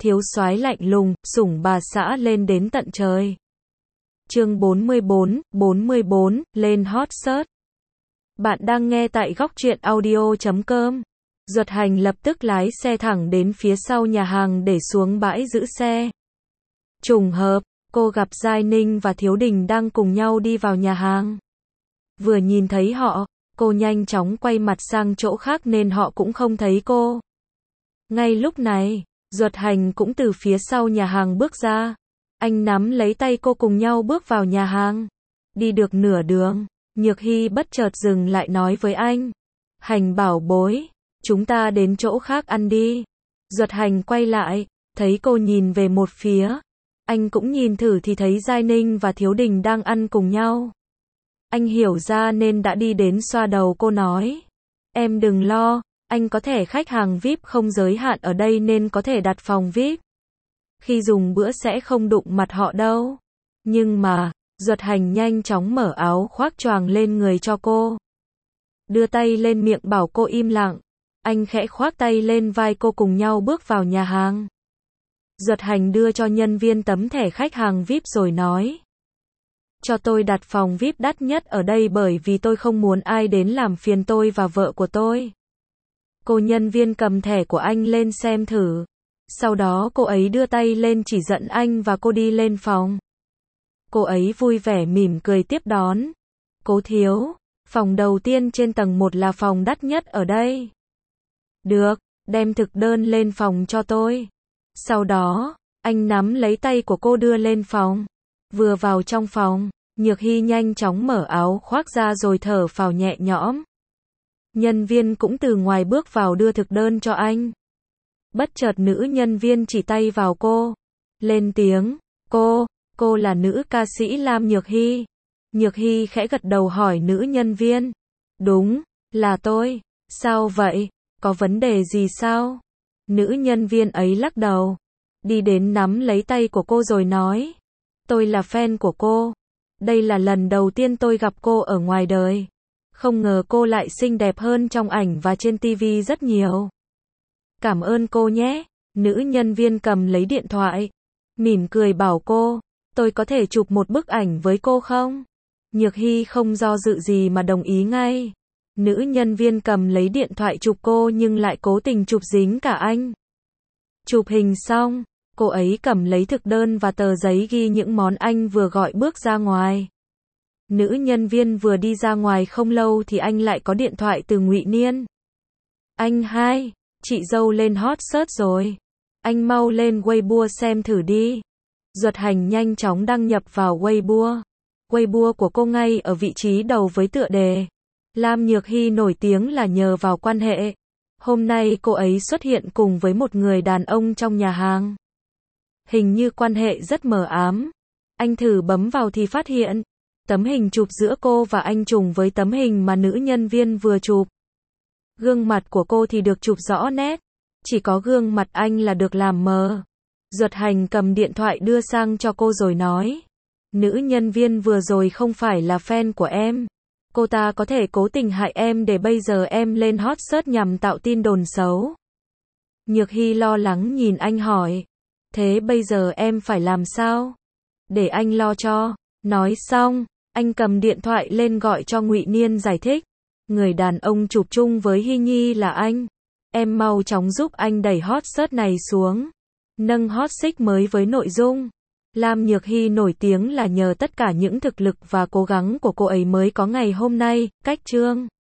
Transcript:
thiếu soái lạnh lùng, sủng bà xã lên đến tận trời. Chương 44, lên hot search. Bạn đang nghe tại góc truyện audio.com. Duật Hành lập tức lái xe thẳng đến phía sau nhà hàng để xuống bãi giữ xe. Trùng hợp, cô gặp Giai Ninh và Thiếu Đình đang cùng nhau đi vào nhà hàng. Vừa nhìn thấy họ, cô nhanh chóng quay mặt sang chỗ khác nên họ cũng không thấy cô. Ngay lúc này, Duật Hành cũng từ phía sau nhà hàng bước ra. Anh nắm lấy tay cô cùng nhau bước vào nhà hàng. Đi được nửa đường, Nhược Hy bất chợt dừng lại nói với anh. Hành bảo bối, chúng ta đến chỗ khác ăn đi. Duật Hành quay lại, thấy cô nhìn về một phía. Anh cũng nhìn thử thì thấy Giai Ninh và Thiếu Đình đang ăn cùng nhau. Anh hiểu ra nên đã đi đến xoa đầu cô nói. Em đừng lo, anh có thẻ khách hàng VIP không giới hạn ở đây nên có thể đặt phòng VIP. Khi dùng bữa sẽ không đụng mặt họ đâu. Nhưng mà, Duật Hành nhanh chóng mở áo khoác choàng lên người cho cô. Đưa tay lên miệng bảo cô im lặng. Anh khẽ khoác tay lên vai cô cùng nhau bước vào nhà hàng. Duật Hành đưa cho nhân viên tấm thẻ khách hàng VIP rồi nói. Cho tôi đặt phòng VIP đắt nhất ở đây bởi vì tôi không muốn ai đến làm phiền tôi và vợ của tôi. Cô nhân viên cầm thẻ của anh lên xem thử. Sau đó cô ấy đưa tay lên chỉ dẫn anh và cô đi lên phòng. Cô ấy vui vẻ mỉm cười tiếp đón. Cố thiếu, phòng đầu tiên trên tầng 1 là phòng đắt nhất ở đây. Được, đem thực đơn lên phòng cho tôi. Sau đó, anh nắm lấy tay của cô đưa lên phòng. Vừa vào trong phòng, Nhược Hy nhanh chóng mở áo khoác ra rồi thở phào nhẹ nhõm. Nhân viên cũng từ ngoài bước vào đưa thực đơn cho anh. Bất chợt nữ nhân viên chỉ tay vào cô. Lên tiếng, cô là nữ ca sĩ Lam Nhược Hy. Nhược Hy khẽ gật đầu hỏi nữ nhân viên. Đúng, là tôi. Sao vậy? Có vấn đề gì sao? Nữ nhân viên ấy lắc đầu. Đi đến nắm lấy tay của cô rồi nói. Tôi là fan của cô. Đây là lần đầu tiên tôi gặp cô ở ngoài đời. Không ngờ cô lại xinh đẹp hơn trong ảnh và trên TV rất nhiều. Cảm ơn cô nhé. Nữ nhân viên cầm lấy điện thoại. Mỉm cười bảo cô. Tôi có thể chụp một bức ảnh với cô không? Nhược Hy không do dự gì mà đồng ý ngay. Nữ nhân viên cầm lấy điện thoại chụp cô nhưng lại cố tình chụp dính cả anh. Chụp hình xong, cô ấy cầm lấy thực đơn và tờ giấy ghi những món anh vừa gọi bước ra ngoài. Nữ nhân viên vừa đi ra ngoài không lâu thì anh lại có điện thoại từ Ngụy Niên. Anh hai, chị dâu lên hot search rồi. Anh mau lên Weibo xem thử đi. Duật Hành nhanh chóng đăng nhập vào Weibo. Weibo của cô ngay ở vị trí đầu với tựa đề. Lam Nhược Hy nổi tiếng là nhờ vào quan hệ. Hôm nay cô ấy xuất hiện cùng với một người đàn ông trong nhà hàng. Hình như quan hệ rất mờ ám. Anh thử bấm vào thì phát hiện. Tấm hình chụp giữa cô và anh trùng với tấm hình mà nữ nhân viên vừa chụp. Gương mặt của cô thì được chụp rõ nét. Chỉ có gương mặt anh là được làm mờ. Duật Hành cầm điện thoại đưa sang cho cô rồi nói. Nữ nhân viên vừa rồi không phải là fan của em. Cô ta có thể cố tình hại em để bây giờ em lên hot search nhằm tạo tin đồn xấu. Nhược Hy lo lắng nhìn anh hỏi. Thế bây giờ em phải làm sao? Để anh lo cho. Nói xong, anh cầm điện thoại lên gọi cho Ngụy Niên giải thích. Người đàn ông chụp chung với Hy Nhi là anh. Em mau chóng giúp anh đẩy hot search này xuống. Nâng hot search mới với nội dung. Lam Nhược Hy nổi tiếng là nhờ tất cả những thực lực và cố gắng của cô ấy mới có ngày hôm nay. Cách chương